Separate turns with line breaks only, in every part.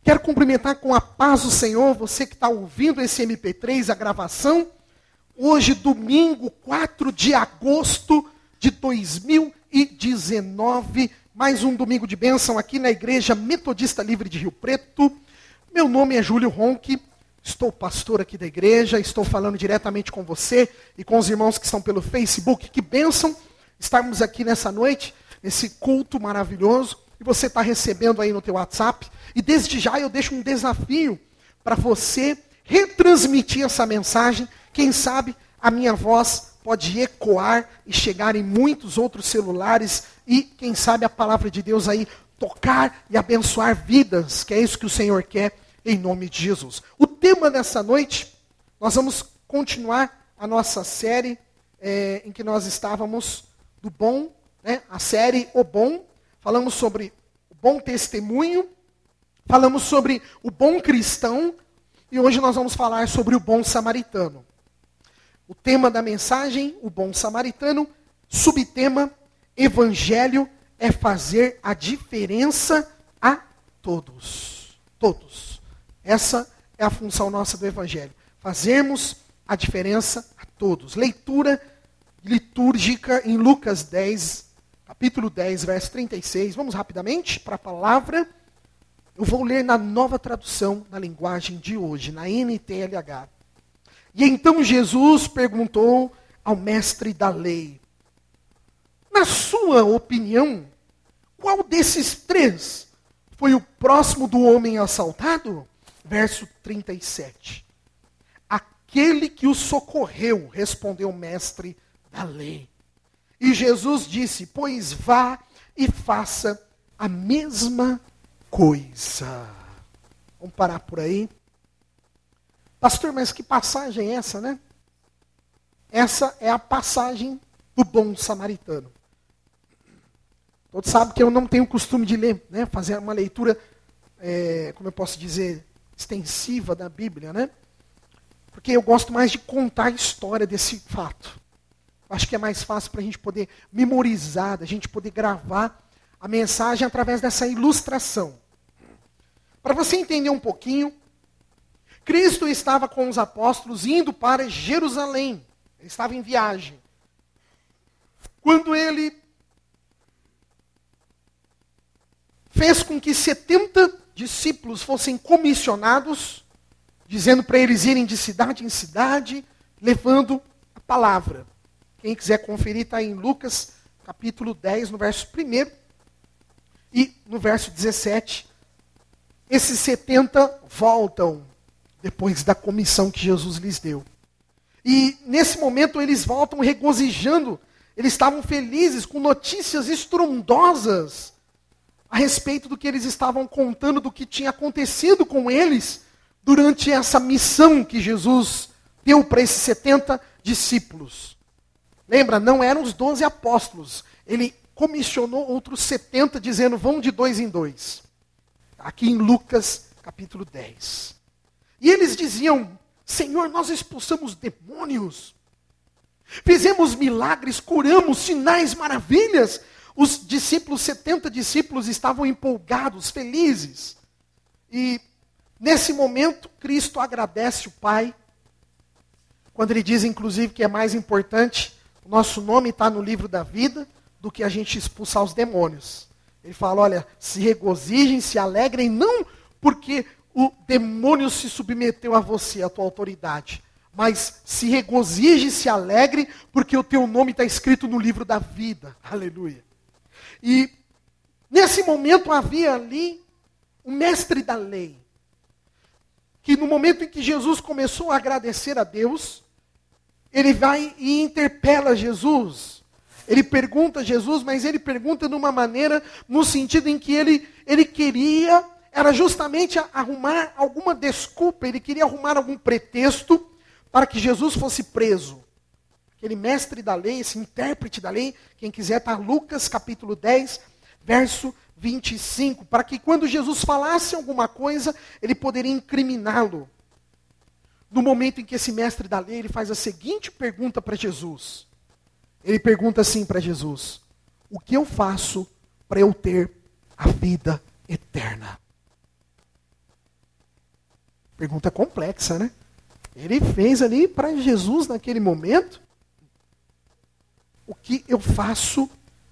Quero cumprimentar com a paz do Senhor, você que está ouvindo esse MP3, a gravação. Hoje, domingo, 4 de agosto de 2019, mais um domingo de bênção aqui na Igreja Metodista Livre de Rio Preto. Meu nome é Júlio Ronque, estou pastor aqui da igreja, estou falando diretamente com você e com os irmãos que estão pelo Facebook. Que bênção estarmos aqui nessa noite, nesse culto maravilhoso. E você está recebendo aí no teu WhatsApp. E desde já eu deixo um desafio para você retransmitir essa mensagem. Quem sabe a minha voz pode ecoar e chegar em muitos outros celulares. E quem sabe a palavra de Deus aí tocar e abençoar vidas. Que é isso que o Senhor quer em nome de Jesus. O tema dessa noite, nós vamos continuar a nossa série em que nós estávamos do bom, né? A série O Bom. Falamos sobre o bom testemunho, falamos sobre o bom cristão, e hoje nós vamos falar sobre o bom samaritano. O tema da mensagem, o bom samaritano, subtema, Evangelho é fazer a diferença a todos. Todos. Essa é a função nossa do Evangelho, fazermos a diferença a todos. Leitura litúrgica em Lucas 10, capítulo 10, verso 36. Vamos rapidamente para a palavra. Eu vou ler na nova tradução, na linguagem de hoje, na NTLH. E então Jesus perguntou ao mestre da lei: na sua opinião, qual desses três foi o próximo do homem assaltado? Verso 37. Aquele que o socorreu, respondeu o mestre da lei. E Jesus disse: pois vá e faça a mesma coisa. Vamos parar por aí. Pastor, mas que passagem é essa, né? Essa é a passagem do bom samaritano. Todos sabem que eu não tenho costume de ler, né? Fazer uma leitura, como eu posso dizer, extensiva da Bíblia, né? Porque eu gosto mais de contar a história desse fato. Acho que é mais fácil para a gente poder memorizar, a gente poder gravar a mensagem através dessa ilustração. Para você entender um pouquinho, Cristo estava com os apóstolos indo para Jerusalém. Ele estava em viagem. Quando ele fez com que 70 discípulos fossem comissionados, dizendo para eles irem de cidade em cidade, levando a palavra. Quem quiser conferir, está em Lucas, capítulo 10, no verso 1 e no verso 17. Esses 70 voltam depois da comissão que Jesus lhes deu. E nesse momento eles voltam regozijando, eles estavam felizes com notícias estrondosas a respeito do que eles estavam contando, do que tinha acontecido com eles durante essa missão que Jesus deu para esses 70 discípulos. Lembra, não eram os 12 apóstolos. Ele comissionou outros 70, dizendo, vão de 2 em 2. Aqui em Lucas, capítulo 10. E eles diziam, Senhor, nós expulsamos demônios. Fizemos milagres, curamos, sinais, maravilhas. Os discípulos, 70 discípulos, estavam empolgados, felizes. E nesse momento, Cristo agradece o Pai. Quando ele diz, inclusive, que é mais importante o nosso nome está no livro da vida do que a gente expulsar os demônios. Ele fala, olha, se regozijem, se alegrem, não porque o demônio se submeteu a você, a tua autoridade, mas se regozije, se alegre, porque o teu nome está escrito no livro da vida. Aleluia. E nesse momento havia ali um mestre da lei, que no momento em que Jesus começou a agradecer a Deus, ele vai e interpela Jesus. Ele pergunta a Jesus, mas ele pergunta de uma maneira, no sentido em que ele queria, era justamente arrumar alguma desculpa, ele queria arrumar algum pretexto para que Jesus fosse preso. Aquele mestre da lei, esse intérprete da lei, quem quiser está Lucas capítulo 10, verso 25, para que quando Jesus falasse alguma coisa, ele poderia incriminá-lo. No momento em que esse mestre da lei, ele faz a seguinte pergunta para Jesus. Ele pergunta assim para Jesus: o que eu faço para eu ter a vida eterna? Pergunta complexa, né? Ele fez ali para Jesus naquele momento. O que eu faço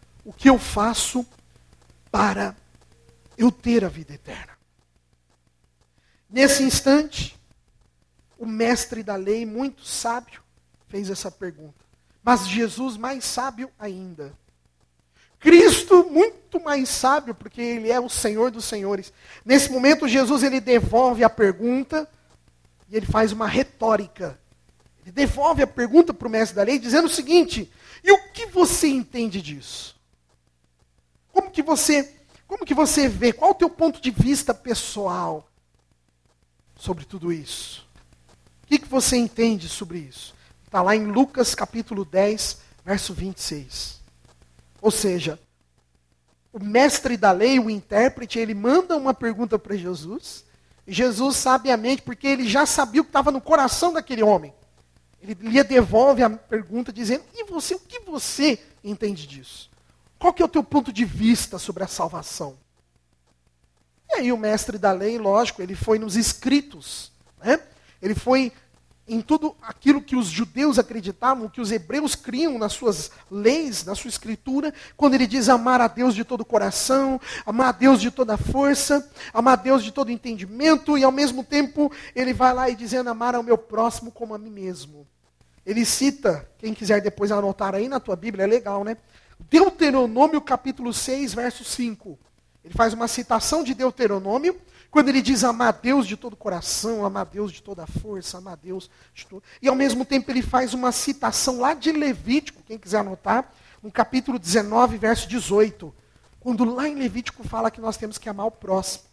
para eu ter a vida eterna? Nesse instante, o mestre da lei, muito sábio, fez essa pergunta. Mas Jesus, mais sábio ainda. Cristo, muito mais sábio, porque Ele é o Senhor dos senhores. Nesse momento, Jesus, Ele devolve a pergunta e Ele faz uma retórica. Ele devolve a pergunta para o mestre da lei, dizendo o seguinte: e o que você entende disso? Como que você vê? Qual o teu ponto de vista pessoal sobre tudo isso? O que você entende sobre isso? Está lá em Lucas capítulo 10, verso 26. Ou seja, o mestre da lei, o intérprete, ele manda uma pergunta para Jesus. E Jesus, sabiamente, porque ele já sabia o que estava no coração daquele homem, ele lhe devolve a pergunta dizendo: e você, o que você entende disso? Qual que é o teu ponto de vista sobre a salvação? E aí o mestre da lei, lógico, ele foi nos escritos, né? Ele foi em tudo aquilo que os judeus acreditavam, que os hebreus criam nas suas leis, na sua escritura, quando ele diz amar a Deus de todo o coração, amar a Deus de toda a força, amar a Deus de todo o entendimento, e ao mesmo tempo ele vai lá e dizendo amar ao meu próximo como a mim mesmo. Ele cita, quem quiser depois anotar aí na tua Bíblia, é legal, né? Deuteronômio capítulo 6, verso 5. Ele faz uma citação de Deuteronômio, quando ele diz amar a Deus de todo o coração, amar a Deus de toda a força, amar a Deus de todo... E ao mesmo tempo ele faz uma citação lá de Levítico, quem quiser anotar, no capítulo 19, verso 18. Quando lá em Levítico fala que nós temos que amar o próximo.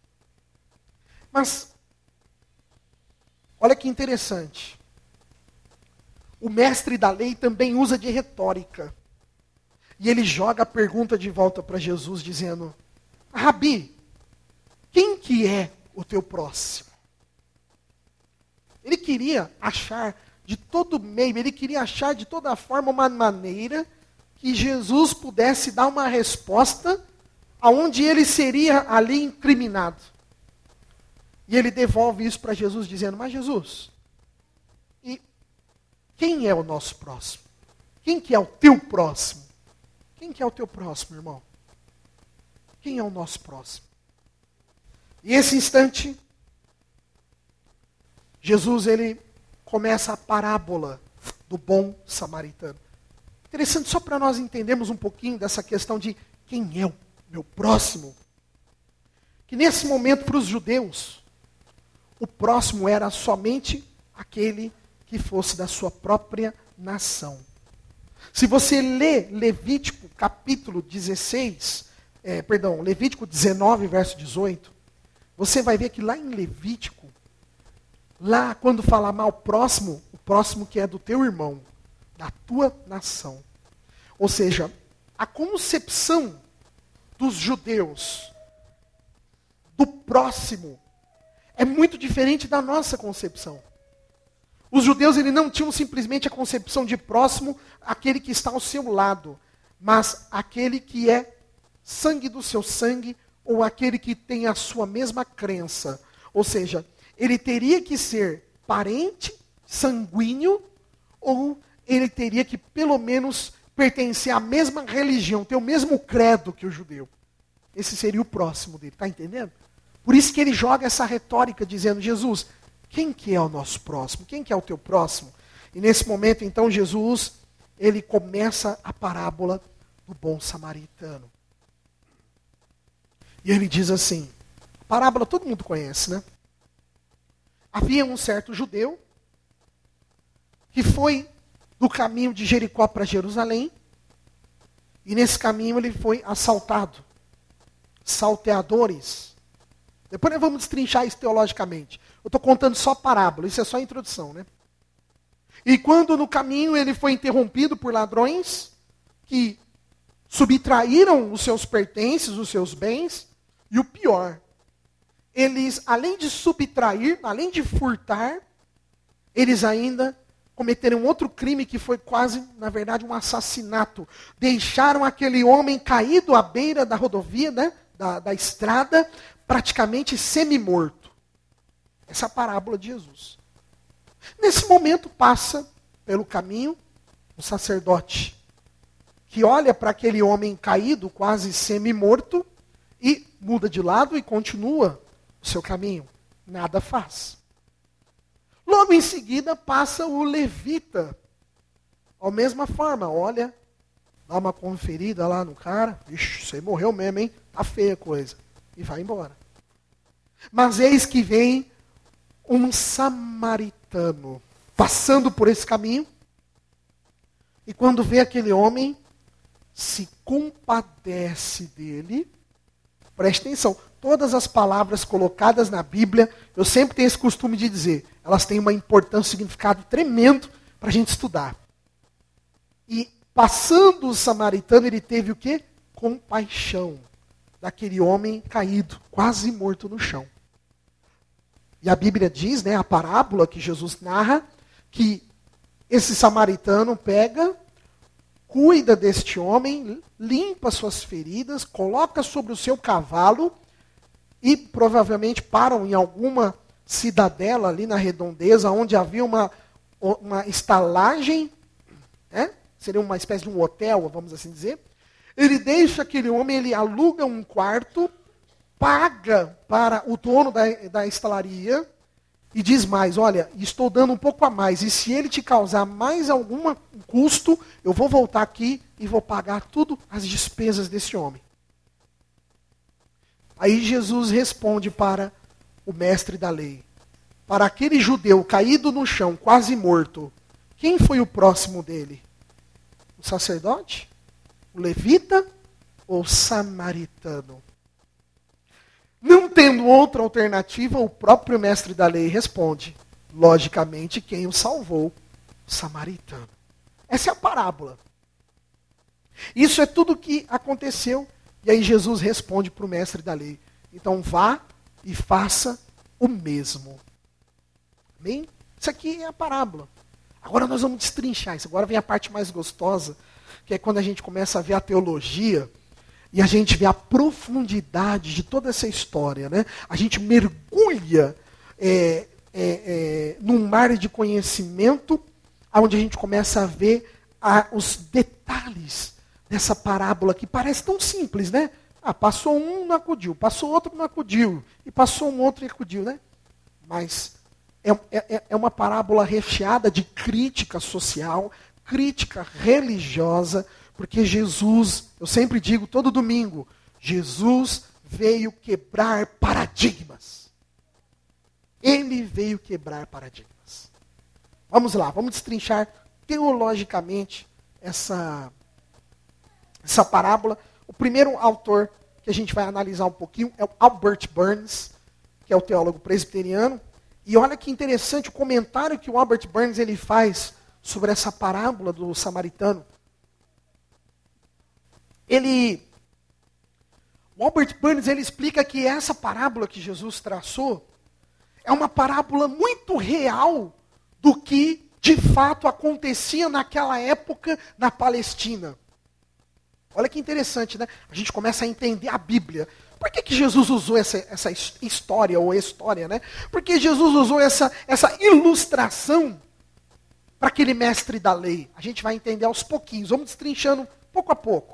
Mas, olha que interessante. O mestre da lei também usa de retórica. E ele joga a pergunta de volta para Jesus, dizendo: Rabi, quem que é o teu próximo? Ele queria achar de todo meio, ele queria achar de toda forma uma maneira que Jesus pudesse dar uma resposta aonde ele seria ali incriminado. E ele devolve isso para Jesus dizendo: mas Jesus, e quem é o nosso próximo? Quem que é o teu próximo? Quem que é o teu próximo, irmão? Quem é o nosso próximo? E esse instante, Jesus, ele começa a parábola do bom samaritano. Interessante, só para nós entendermos um pouquinho dessa questão de quem é o meu próximo. Que nesse momento, para os judeus, o próximo era somente aquele que fosse da sua própria nação. Se você lê Levítico capítulo 19, verso 18, você vai ver que lá em Levítico, lá quando fala amar o próximo que é do teu irmão, da tua nação. Ou seja, a concepção dos judeus do próximo é muito diferente da nossa concepção. Os judeus eles não tinham simplesmente a concepção de próximo, aquele que está ao seu lado, mas aquele que é sangue do seu sangue, ou aquele que tem a sua mesma crença. Ou seja, ele teria que ser parente, sanguíneo, ou ele teria que pelo menos pertencer à mesma religião, ter o mesmo credo que o judeu. Esse seria o próximo dele, está entendendo? Por isso que ele joga essa retórica dizendo: Jesus, quem que é o nosso próximo? Quem que é o teu próximo? E nesse momento, então, Jesus, ele começa a parábola do bom samaritano. E ele diz assim, a parábola todo mundo conhece, né? Havia um certo judeu que foi do caminho de Jericó para Jerusalém, e nesse caminho ele foi assaltado. Salteadores. Depois nós vamos destrinchar isso teologicamente. Eu estou contando só parábola, isso é só a introdução, né? E quando no caminho ele foi interrompido por ladrões que subtraíram os seus pertences, os seus bens, e o pior, eles, além de subtrair, além de furtar, eles ainda cometeram outro crime que foi quase, na verdade, um assassinato. Deixaram aquele homem caído à beira da rodovia, né, da estrada, praticamente semi-morto. Essa é a parábola de Jesus. Nesse momento passa pelo caminho um sacerdote que olha para aquele homem caído, quase semi-morto, e muda de lado e continua o seu caminho. Nada faz. Logo em seguida passa o levita. Da mesma forma, olha, dá uma conferida lá no cara. Ixi, você morreu mesmo, hein? Tá feia a coisa. E vai embora. Mas eis que vem um samaritano passando por esse caminho. E quando vê aquele homem, se compadece dele. Preste atenção, todas as palavras colocadas na Bíblia, eu sempre tenho esse costume de dizer, elas têm uma importância, um significado tremendo para a gente estudar. E passando o samaritano, ele teve o quê? Compaixão daquele homem caído, quase morto no chão. E a Bíblia diz, né, a parábola que Jesus narra, que esse samaritano pega, cuida deste homem, limpa suas feridas, coloca sobre o seu cavalo e provavelmente param em alguma cidadela ali na redondeza, onde havia uma estalagem, né? Seria uma espécie de um hotel, vamos assim dizer. Ele deixa aquele homem, ele aluga um quarto, paga para o dono da estalaria e diz mais, olha, estou dando um pouco a mais, e se ele te causar mais algum custo, eu vou voltar aqui e vou pagar tudo as despesas desse homem. Aí Jesus responde para o mestre da lei, para aquele judeu caído no chão, quase morto, quem foi o próximo dele? O sacerdote? O levita? Ou o samaritano? Não tendo outra alternativa, o próprio mestre da lei responde, logicamente, quem o salvou? O samaritano. Essa é a parábola. Isso é tudo o que aconteceu. E aí Jesus responde para o mestre da lei. Então vá e faça o mesmo. Amém? Isso aqui é a parábola. Agora nós vamos destrinchar isso. Agora vem a parte mais gostosa, que é quando a gente começa a ver a teologia e a gente vê a profundidade de toda essa história. Né? A gente mergulha num mar de conhecimento, onde a gente começa a ver os detalhes dessa parábola que parece tão simples, né? Ah, passou um, não acudiu. Passou outro, não acudiu. E passou um outro e acudiu, né? Mas é uma parábola recheada de crítica social, crítica religiosa, porque Jesus, eu sempre digo todo domingo, Jesus veio quebrar paradigmas. Ele veio quebrar paradigmas. Vamos lá, vamos destrinchar teologicamente essa parábola. O primeiro autor que a gente vai analisar um pouquinho é o Albert Barnes, que é o teólogo presbiteriano. E olha que interessante o comentário que o Albert Barnes ele faz sobre essa parábola do samaritano. O Albert Barnes ele explica que essa parábola que Jesus traçou é uma parábola muito real do que de fato acontecia naquela época na Palestina. Olha que interessante, né? A gente começa a entender a Bíblia. Por que Jesus usou essa história, ou história, né? Porque Jesus usou essa ilustração para aquele mestre da lei. A gente vai entender aos pouquinhos, vamos destrinchando pouco a pouco.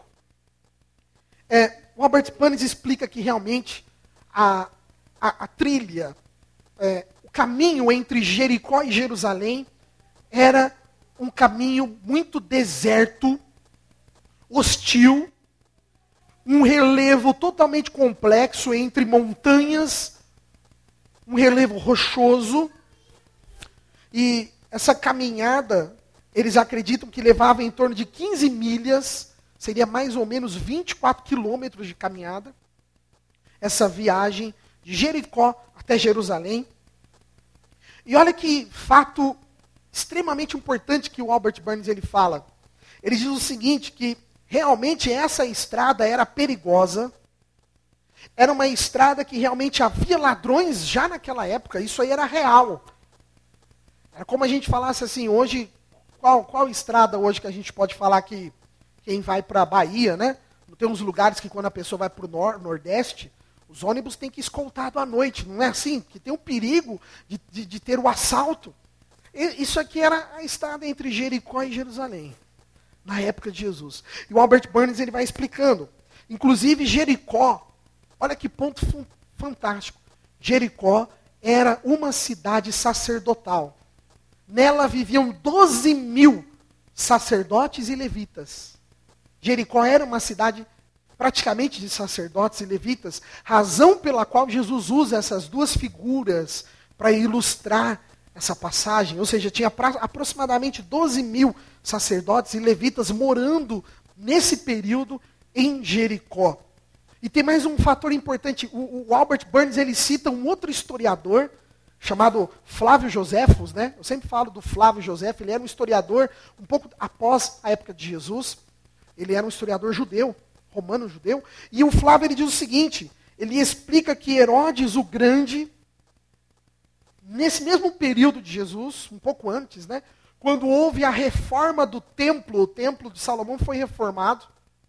O Albert Barnes explica que realmente a trilha, o caminho entre Jericó e Jerusalém era um caminho muito deserto, hostil, um relevo totalmente complexo entre montanhas, um relevo rochoso. E essa caminhada, eles acreditam que levava em torno de 15 milhas, seria mais ou menos 24 quilômetros de caminhada, essa viagem de Jericó até Jerusalém. E olha que fato extremamente importante que o Albert Barnes ele fala. Ele diz o seguinte, que realmente essa estrada era perigosa, era uma estrada que realmente havia ladrões já naquela época, isso aí era real. Era como a gente falasse assim, hoje, qual estrada hoje que a gente pode falar que quem vai para a Bahia, né? Tem uns lugares que quando a pessoa vai para o Nordeste, Os ônibus têm que ir escoltado à noite, não é assim? Que tem o perigo de ter o assalto. Isso aqui era a estrada entre Jericó e Jerusalém, na época de Jesus. E o Albert Barnes ele vai explicando. Inclusive Jericó, olha que ponto fantástico. Jericó era uma cidade sacerdotal. Nela viviam 12 mil sacerdotes e levitas. Jericó era uma cidade praticamente de sacerdotes e levitas, razão pela qual Jesus usa essas duas figuras para ilustrar essa passagem. Ou seja, tinha aproximadamente 12 mil sacerdotes e levitas morando nesse período em Jericó. E tem mais um fator importante. O Albert Barnes ele cita um outro historiador chamado Flávio Joséfos, né? Eu sempre falo do Flávio Joséfo, ele era um historiador um pouco após a época de Jesus. Ele era um historiador judeu, romano judeu. E o Flávio ele diz o seguinte, ele explica que Herodes o Grande, nesse mesmo período de Jesus, um pouco antes, né? Quando houve a reforma do templo, o templo de Salomão foi reformado.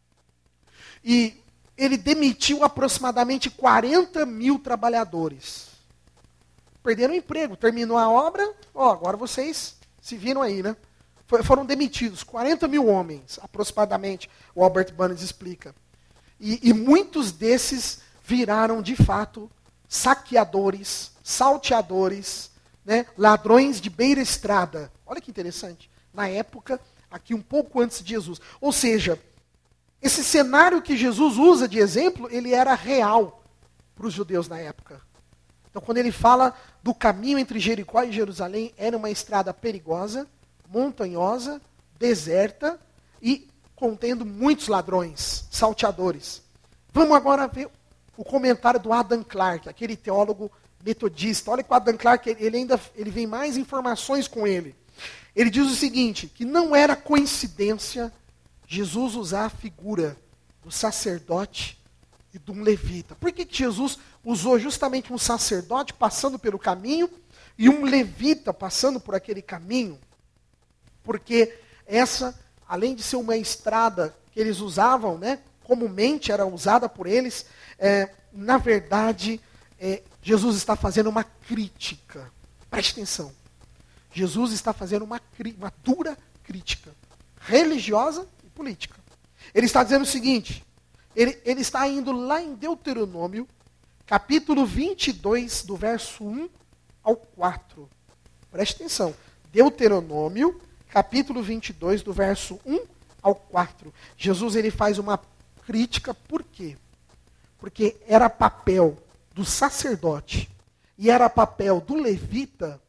E ele demitiu aproximadamente 40 mil trabalhadores. Perderam o emprego, terminou a obra, agora vocês se viram aí, né? Foram demitidos 40 mil homens, aproximadamente, o Albert Barnes explica. E muitos desses viraram, de fato, saqueadores, salteadores, né? Ladrões de beira-estrada. Olha que interessante. Na época, aqui um pouco antes de Jesus. Ou seja, esse cenário que Jesus usa de exemplo, ele era real para os judeus na época. Então, quando ele fala do caminho entre Jericó e Jerusalém, era uma estrada perigosa, montanhosa, deserta e contendo muitos ladrões, salteadores. Vamos agora ver o comentário do Adam Clarke, aquele teólogo metodista. Olha que o Adam Clarke, ele vem mais informações com ele. Ele diz o seguinte, que não era coincidência Jesus usar a figura do sacerdote e de um levita. Por que Jesus usou justamente um sacerdote passando pelo caminho e um levita passando por aquele caminho? Porque essa, além de ser uma estrada que eles usavam, né, comumente era usada por eles, na verdade, Jesus está fazendo uma crítica. Preste atenção. Jesus está fazendo uma dura crítica religiosa e política. Ele está dizendo o seguinte, ele está indo lá em Deuteronômio, capítulo 22, do verso 1 ao 4. Preste atenção. Deuteronômio, capítulo 22, do verso 1 ao 4. Jesus ele faz uma crítica, por quê? Porque era papel do sacerdote e era papel do levita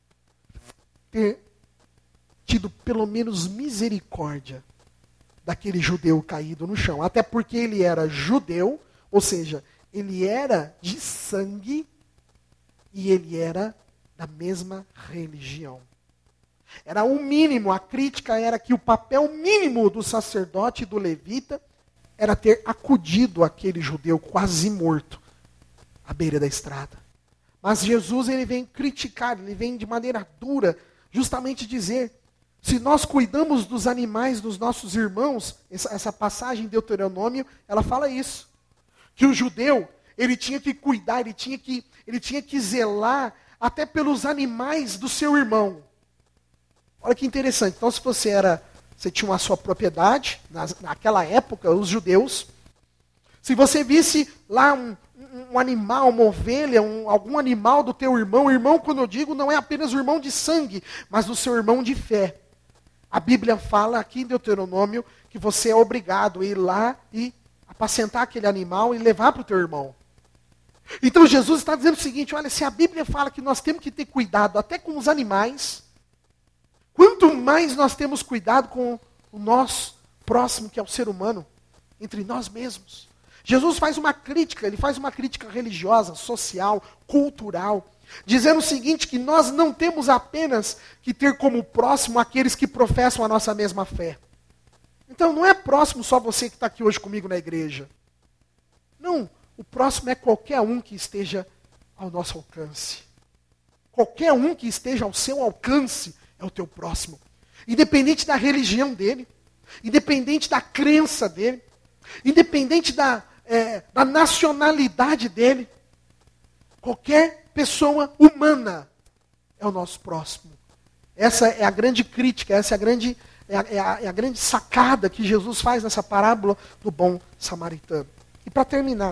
ter tido pelo menos misericórdia daquele judeu caído no chão. Até porque ele era judeu, ou seja, ele era de sangue e ele era da mesma religião. Era o mínimo, a crítica era que o papel mínimo do sacerdote e do levita era ter acudido aquele judeu quase morto à beira da estrada. Mas Jesus ele vem criticar, ele vem de maneira dura, justamente dizer, se nós cuidamos dos animais dos nossos irmãos, essa passagem de Deuteronômio, ela fala isso. Que o judeu, ele tinha que cuidar, ele tinha que zelar até pelos animais do seu irmão. Olha que interessante. Então, se você tinha uma sua propriedade, naquela época, os judeus, se você visse lá um animal, uma ovelha, algum animal do teu irmão, quando eu digo, não é apenas o irmão de sangue, mas o seu irmão de fé. A Bíblia fala aqui em Deuteronômio que você é obrigado a ir lá e apacentar aquele animal e levar para o teu irmão. Então Jesus está dizendo o seguinte, olha, se a Bíblia fala que nós temos que ter cuidado até com os animais, quanto mais nós temos cuidado com o nosso próximo, que é o ser humano, entre nós mesmos. Jesus faz uma crítica, ele faz uma crítica religiosa, social, cultural, dizendo o seguinte, que nós não temos apenas que ter como próximo aqueles que professam a nossa mesma fé. Então não é próximo só você que está aqui hoje comigo na igreja. Não, o próximo é qualquer um que esteja ao nosso alcance. Qualquer um que esteja ao seu alcance é o teu próximo. Independente da religião dele, independente da crença dele, independente da nacionalidade dele. Qualquer pessoa humana é o nosso próximo. Essa é a grande crítica, essa é a grande sacada que Jesus faz nessa parábola do bom samaritano. E para terminar,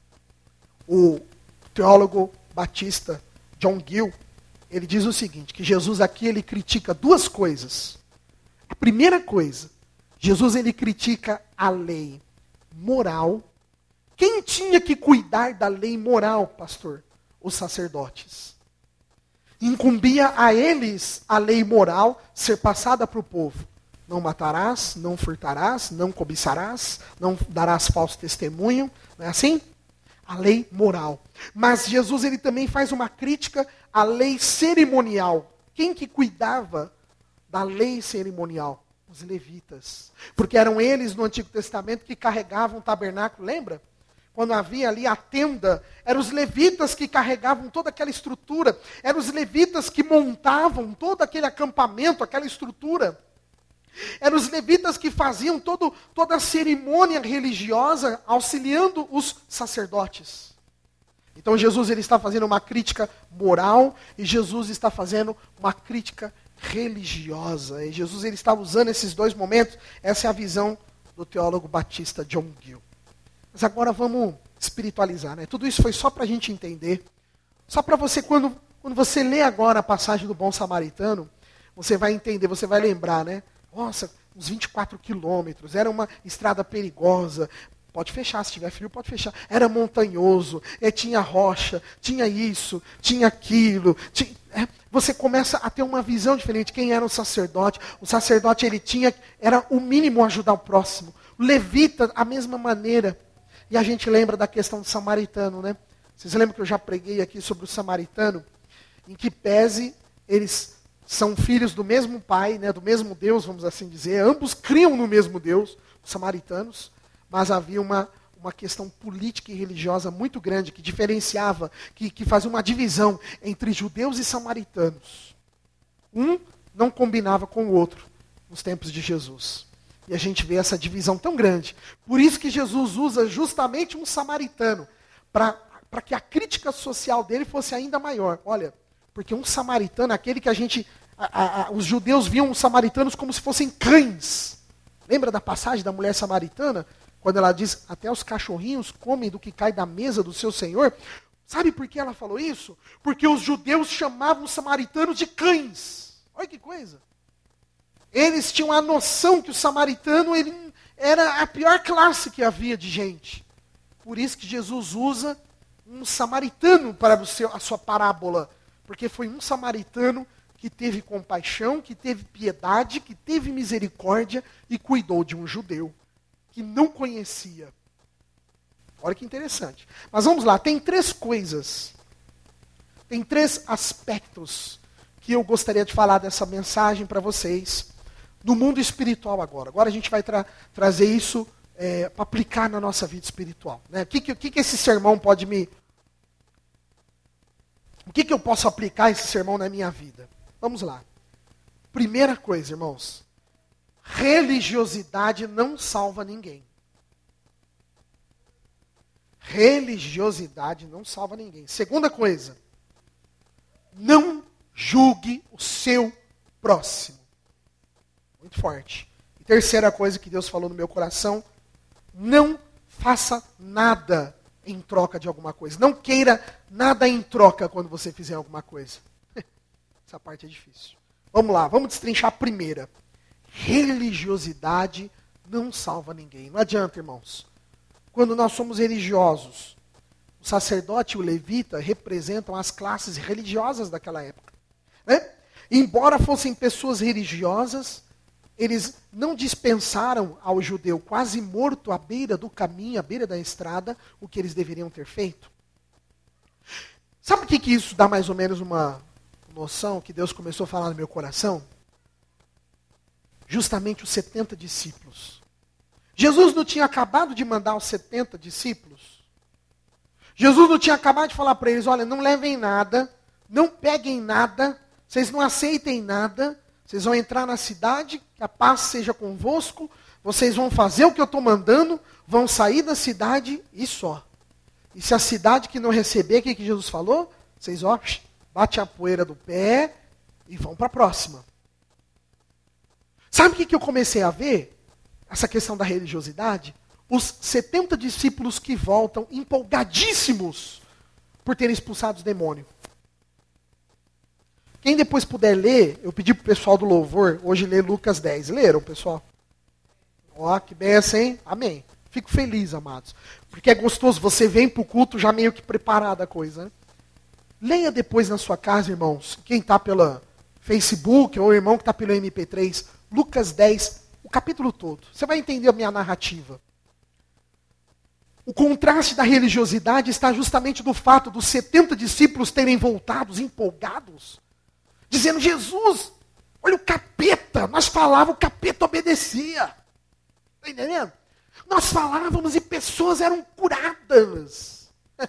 o teólogo batista John Gill, ele diz o seguinte, que Jesus aqui ele critica duas coisas. A primeira coisa, Jesus ele critica a lei moral. Quem tinha que cuidar da lei moral, pastor? Os sacerdotes. Incumbia a eles a lei moral ser passada para o povo. Não matarás, não furtarás, não cobiçarás, não darás falso testemunho. Não é assim? A lei moral. Mas Jesus ele também faz uma crítica à lei cerimonial. Quem que cuidava da lei cerimonial? Os levitas. Porque eram eles no Antigo Testamento que carregavam o tabernáculo, lembra? Quando havia ali a tenda, eram os levitas que carregavam toda aquela estrutura. Eram os levitas que montavam todo aquele acampamento, aquela estrutura. Eram os levitas que faziam toda a cerimônia religiosa, auxiliando os sacerdotes. Então Jesus ele está fazendo uma crítica moral e Jesus está fazendo uma crítica religiosa. E Jesus ele está usando esses dois momentos. Essa é a visão do teólogo batista John Gill. Mas agora vamos espiritualizar, né? Tudo isso foi só para a gente entender. Só para você, quando você lê agora a passagem do bom samaritano, você vai entender, você vai lembrar, né? Nossa, uns 24 quilômetros, era uma estrada perigosa. Pode fechar, se tiver frio, pode fechar. Era montanhoso, tinha rocha, tinha isso, tinha aquilo. Você começa a ter uma visão diferente. Quem era o sacerdote? O sacerdote, era o mínimo ajudar o próximo. O levita, a mesma maneira. E a gente lembra da questão do samaritano, né? Vocês lembram que eu já preguei aqui sobre o samaritano? Em que pese, eles são filhos do mesmo pai, né? Do mesmo Deus, vamos assim dizer. Ambos criam no mesmo Deus, os samaritanos. Mas havia uma questão política e religiosa muito grande, que diferenciava, que fazia uma divisão entre judeus e samaritanos. Um não combinava com o outro nos tempos de Jesus. E a gente vê essa divisão tão grande. Por isso que Jesus usa justamente um samaritano, para que a crítica social dele fosse ainda maior. Olha, porque um samaritano, aquele que os judeus viam os samaritanos como se fossem cães. Lembra da passagem da mulher samaritana? Quando ela diz, até os cachorrinhos comem do que cai da mesa do seu Senhor. Sabe por que ela falou isso? Porque os judeus chamavam os samaritanos de cães. Olha que coisa. Eles tinham a noção que o samaritano ele era a pior classe que havia de gente. Por isso que Jesus usa um samaritano para a sua parábola. Porque foi um samaritano que teve compaixão, que teve piedade, que teve misericórdia e cuidou de um judeu que não conhecia. Olha que interessante. Mas vamos lá, tem três coisas, tem três aspectos que eu gostaria de falar dessa mensagem para vocês, no mundo espiritual agora. Agora a gente vai trazer isso para aplicar na nossa vida espiritual. Né? O que esse sermão pode me... O que eu posso aplicar esse sermão na minha vida? Vamos lá. Primeira coisa, irmãos. Religiosidade não salva ninguém. Religiosidade não salva ninguém. Segunda coisa. Não julgue o seu próximo. Muito forte. E terceira coisa que Deus falou no meu coração. Não faça nada em troca de alguma coisa. Não queira nada em troca quando você fizer alguma coisa. Essa parte é difícil. Vamos lá, vamos destrinchar a primeira. Religiosidade não salva ninguém. Não adianta, irmãos. Quando nós somos religiosos, o sacerdote e o levita representam as classes religiosas daquela época. Né? Embora fossem pessoas religiosas, eles não dispensaram ao judeu quase morto à beira do caminho, à beira da estrada, o que eles deveriam ter feito. Sabe o que isso dá mais ou menos uma noção que Deus começou a falar no meu coração? Justamente os 70 discípulos. Jesus não tinha acabado de mandar os 70 discípulos? Jesus não tinha acabado de falar para eles, olha, não levem nada, não peguem nada, vocês não aceitem nada, vocês vão entrar na cidade, que a paz seja convosco, Vocês vão fazer o que eu estou mandando, vão sair da cidade e só. E se a cidade que não receber, o que Jesus falou? Vocês, ó, batem a poeira do pé e vão para a próxima. Sabe o que eu comecei a ver? Essa questão da religiosidade? Os 70 discípulos que voltam empolgadíssimos por terem expulsado os demônios. Quem depois puder ler, eu pedi para o pessoal do louvor, hoje ler Lucas 10. Leram, pessoal? Ó, que benção, hein? Amém. Fico feliz, amados. Porque é gostoso, você vem para o culto já meio que preparada a coisa. Né? Leia depois na sua casa, irmãos. Quem está pela Facebook ou o irmão que está pelo MP3, Lucas 10, o capítulo todo. Você vai entender a minha narrativa. O contraste da religiosidade está justamente do fato dos 70 discípulos terem voltado empolgados, dizendo, Jesus, olha o capeta, nós falávamos, o capeta obedecia. Está entendendo? Nós falávamos e pessoas eram curadas.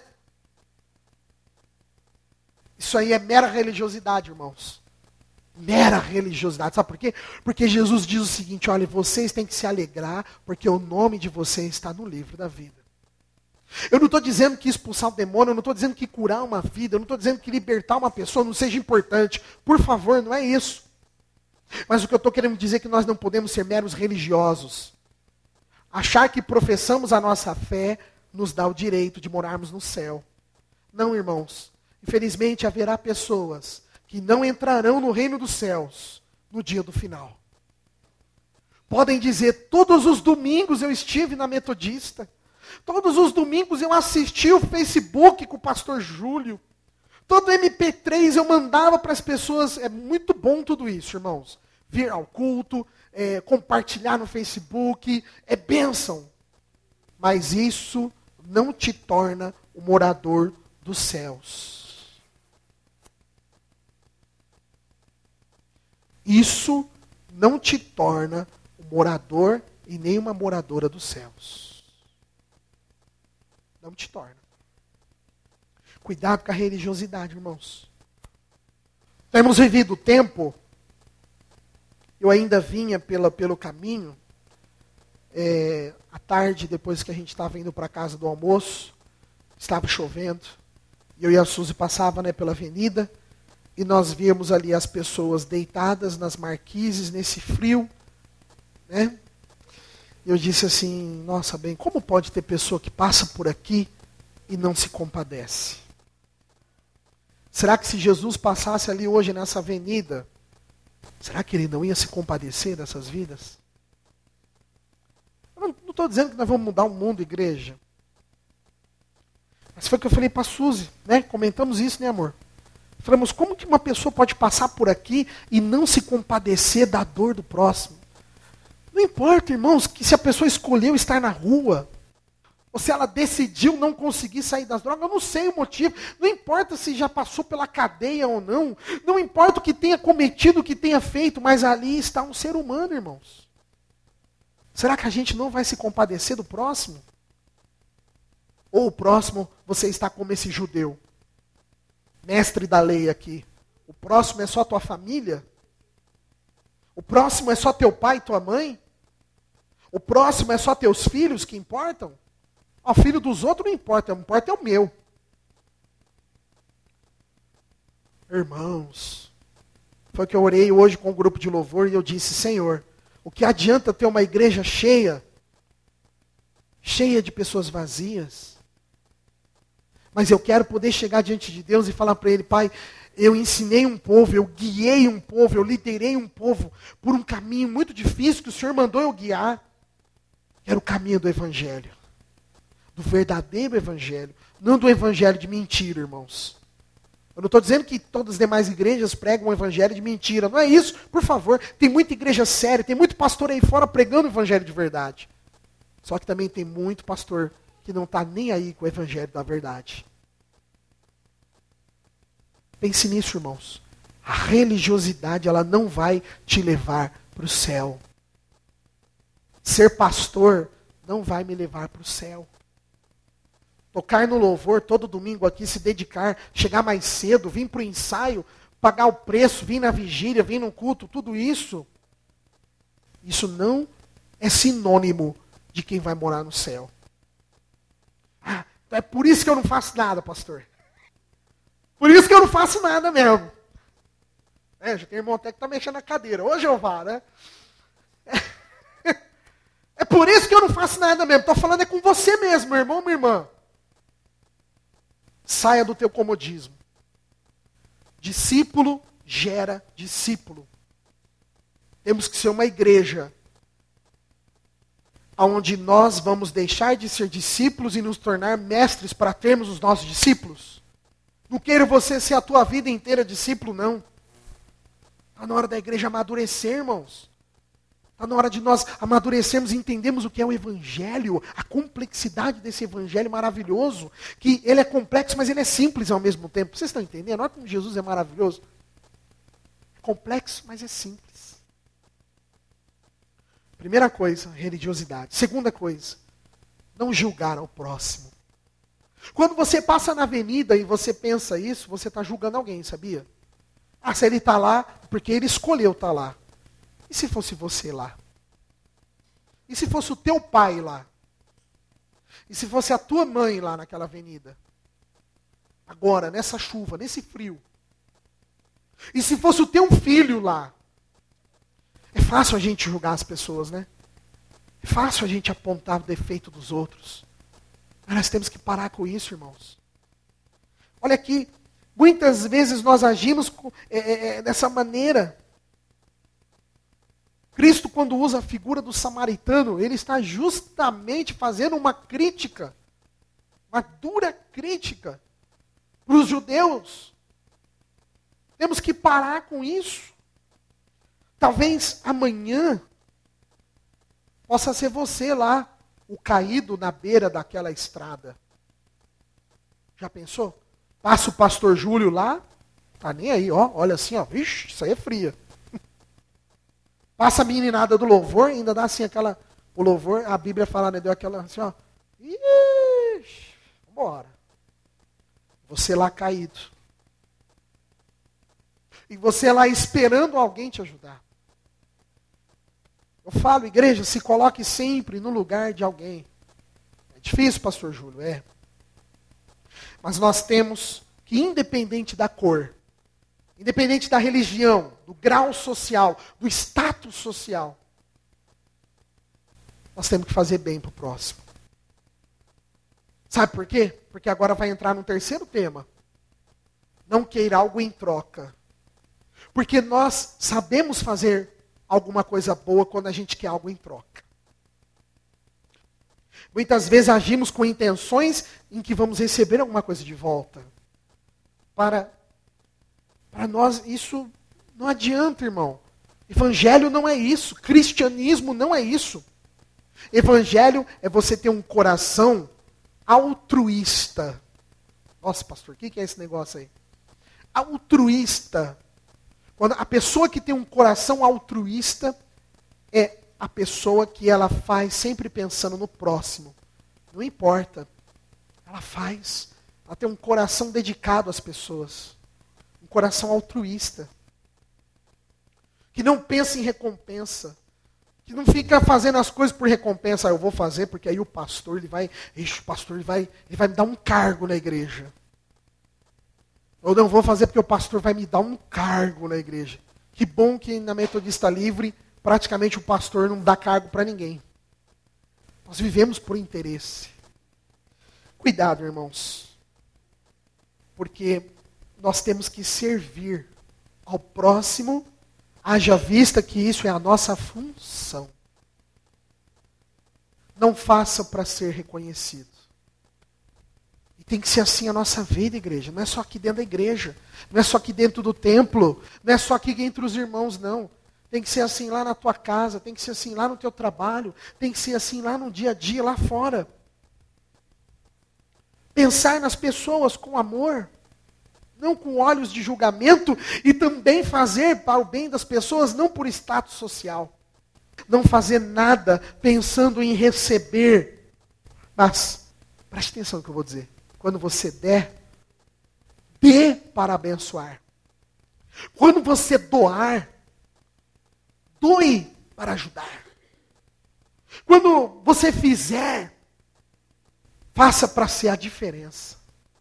Isso aí é mera religiosidade, irmãos. Mera religiosidade. Sabe por quê? Porque Jesus diz o seguinte, olha, vocês têm que se alegrar, porque o nome de vocês está no livro da vida. Eu não estou dizendo que expulsar o demônio, eu não estou dizendo que curar uma vida, eu não estou dizendo que libertar uma pessoa não seja importante. Por favor, não é isso. Mas o que eu estou querendo dizer é que nós não podemos ser meros religiosos. Achar que professamos a nossa fé nos dá o direito de morarmos no céu. Não, irmãos. Infelizmente haverá pessoas que não entrarão no reino dos céus no dia do final. Podem dizer, todos os domingos eu estive na Metodista. Todos os domingos eu assisti o Facebook com o pastor Júlio. Todo MP3 eu mandava para as pessoas. É muito bom tudo isso, irmãos. Vir ao culto, compartilhar no Facebook, é bênção. Mas isso não te torna o morador dos céus. Isso não te torna um morador e nem uma moradora dos céus. Não te torna. Cuidado com a religiosidade, irmãos. Temos vivido o tempo, eu ainda vinha pelo caminho, à tarde, depois que a gente estava indo para a casa do almoço, estava chovendo, e eu e a Suzy passava pela avenida, e nós víamos ali as pessoas deitadas nas marquises, nesse frio, né? Eu disse assim, nossa, bem, como pode ter pessoa que passa por aqui e não se compadece? Será que se Jesus passasse ali hoje nessa avenida, será que ele não ia se compadecer dessas vidas? Eu não estou dizendo que nós vamos mudar o mundo, igreja. Mas foi o que eu falei para a Suzy, né? Comentamos isso, né, amor? Falamos, como que uma pessoa pode passar por aqui e não se compadecer da dor do próximo? Não importa, irmãos, que se a pessoa escolheu estar na rua, ou se ela decidiu não conseguir sair das drogas, eu não sei o motivo. Não importa se já passou pela cadeia ou não. Não importa o que tenha cometido, o que tenha feito, mas ali está um ser humano, irmãos. Será que a gente não vai se compadecer do próximo? Ou o próximo, você está como esse judeu, mestre da lei aqui. O próximo é só tua família? O próximo é só teu pai e tua mãe? O próximo é só teus filhos que importam? O filho dos outros não importa é o meu. Irmãos, foi que eu orei hoje com o grupo de louvor e eu disse, Senhor, o que adianta ter uma igreja cheia de pessoas vazias? Mas eu quero poder chegar diante de Deus e falar para Ele, Pai, eu ensinei um povo, eu guiei um povo, eu liderei um povo por um caminho muito difícil que o Senhor mandou eu guiar. Era o caminho do Evangelho. Do verdadeiro Evangelho. Não do Evangelho de mentira, irmãos. Eu não estou dizendo que todas as demais igrejas pregam um Evangelho de mentira. Não é isso, por favor. Tem muita igreja séria, tem muito pastor aí fora pregando o Evangelho de verdade. Só que também tem muito pastor que não está nem aí com o Evangelho da verdade. Pense nisso, irmãos. A religiosidade, ela não vai te levar para o céu. Ser pastor não vai me levar para o céu. Tocar no louvor todo domingo aqui, se dedicar, chegar mais cedo, vir para o ensaio, pagar o preço, vir na vigília, vir no culto, tudo isso. Isso não é sinônimo de quem vai morar no céu. Ah, então é por isso que eu não faço nada, pastor. Por isso que eu não faço nada mesmo. Já tem irmão até que está mexendo na cadeira. Ô Jeová, né? É por isso que eu não faço nada mesmo. Estou falando com você mesmo, meu irmão, minha irmã. Saia do teu comodismo. Discípulo gera discípulo. Temos que ser uma igreja onde nós vamos deixar de ser discípulos e nos tornar mestres para termos os nossos discípulos. Não quero você ser a tua vida inteira discípulo, não. Está na hora da igreja amadurecer, irmãos. Está na hora de nós amadurecermos e entendermos o que é o Evangelho, a complexidade desse Evangelho maravilhoso, que ele é complexo, mas ele é simples ao mesmo tempo. Vocês estão entendendo? Olha como Jesus é maravilhoso. É complexo, mas é simples. Primeira coisa, religiosidade. Segunda coisa, não julgar ao próximo. Quando você passa na avenida e você pensa isso, você está julgando alguém, sabia? Ah, se ele está lá, porque ele escolheu estar lá. E se fosse você lá? E se fosse o teu pai lá? E se fosse a tua mãe lá naquela avenida? Agora, nessa chuva, nesse frio. E se fosse o teu filho lá? É fácil a gente julgar as pessoas, né? É fácil a gente apontar o defeito dos outros. Mas nós temos que parar com isso, irmãos. Olha aqui, muitas vezes nós agimos dessa maneira. Cristo, quando usa a figura do samaritano, ele está justamente fazendo uma crítica, uma dura crítica para os judeus. Temos que parar com isso. Talvez amanhã possa ser você lá, o caído na beira daquela estrada. Já pensou? Passa o pastor Júlio lá, tá nem aí, ó, olha assim, ó, vixe, isso aí é fria. Passa a meninada do louvor, ainda dá assim aquela, o louvor, a Bíblia fala, né, deu aquela assim, ó, ixi, vambora. Você lá caído. E você lá esperando alguém te ajudar. Eu falo, igreja, se coloque sempre no lugar de alguém. É difícil, pastor Júlio, é. Mas nós temos que, independente da cor, independente da religião, do grau social, do status social, nós temos que fazer bem para o próximo. Sabe por quê? Porque agora vai entrar num terceiro tema. Não queira algo em troca. Porque nós sabemos fazer alguma coisa boa quando a gente quer algo em troca. Muitas vezes agimos com intenções em que vamos receber alguma coisa de volta. Para nós isso não adianta, irmão. Evangelho não é isso. Cristianismo não é isso. Evangelho é você ter um coração altruísta. Nossa, pastor, o que é esse negócio aí? Altruísta. Quando a pessoa que tem um coração altruísta é a pessoa que ela faz sempre pensando no próximo. Não importa. Ela faz. Ela tem um coração dedicado às pessoas. Um coração altruísta. Que não pensa em recompensa. Que não fica fazendo as coisas por recompensa. Eu vou fazer porque aí o pastor, ele vai me dar um cargo na igreja. Eu não vou fazer porque o pastor vai me dar um cargo na igreja. Que bom que na Metodista Livre, praticamente o pastor não dá cargo para ninguém. Nós vivemos por interesse. Cuidado, irmãos. Porque nós temos que servir ao próximo, haja vista que isso é a nossa função. Não faça para ser reconhecido. E tem que ser assim a nossa vida, igreja. Não é só aqui dentro da igreja. Não é só aqui dentro do templo. Não é só aqui entre os irmãos, não. Tem que ser assim lá na tua casa. Tem que ser assim lá no teu trabalho. Tem que ser assim lá no dia a dia, lá fora. Pensar nas pessoas com amor. Não com olhos de julgamento. E também fazer para o bem das pessoas, não por status social. Não fazer nada pensando em receber. Mas, preste atenção no que eu vou dizer. Quando você der, dê para abençoar. Quando você doar, doe para ajudar. Quando você fizer, faça para ser a diferença.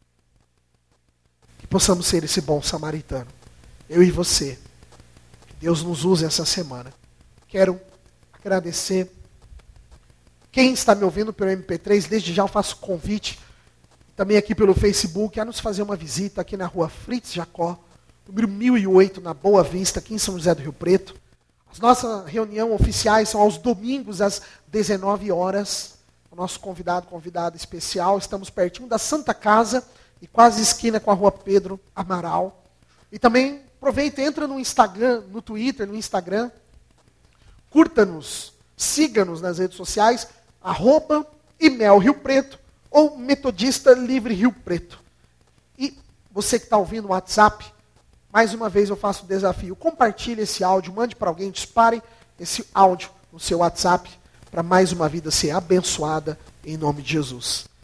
Que possamos ser esse bom samaritano. Eu e você. Que Deus nos use essa semana. Quero agradecer. Quem está me ouvindo pelo MP3, desde já eu faço convite. Também aqui pelo Facebook, a nos fazer uma visita aqui na rua Fritz Jacó, número 1008, na Boa Vista, aqui em São José do Rio Preto. As nossas reuniões oficiais são aos domingos, às 19 horas. O nosso convidado especial. Estamos pertinho da Santa Casa e quase esquina com a rua Pedro Amaral. E também aproveita, entra no Instagram, no Twitter, no Instagram. Curta-nos, siga-nos nas redes sociais, @IMEL Rio Preto ou Metodista Livre Rio Preto. E você que está ouvindo o WhatsApp, mais uma vez eu faço o desafio. Compartilhe esse áudio, mande para alguém, dispare esse áudio no seu WhatsApp para mais uma vida ser abençoada em nome de Jesus.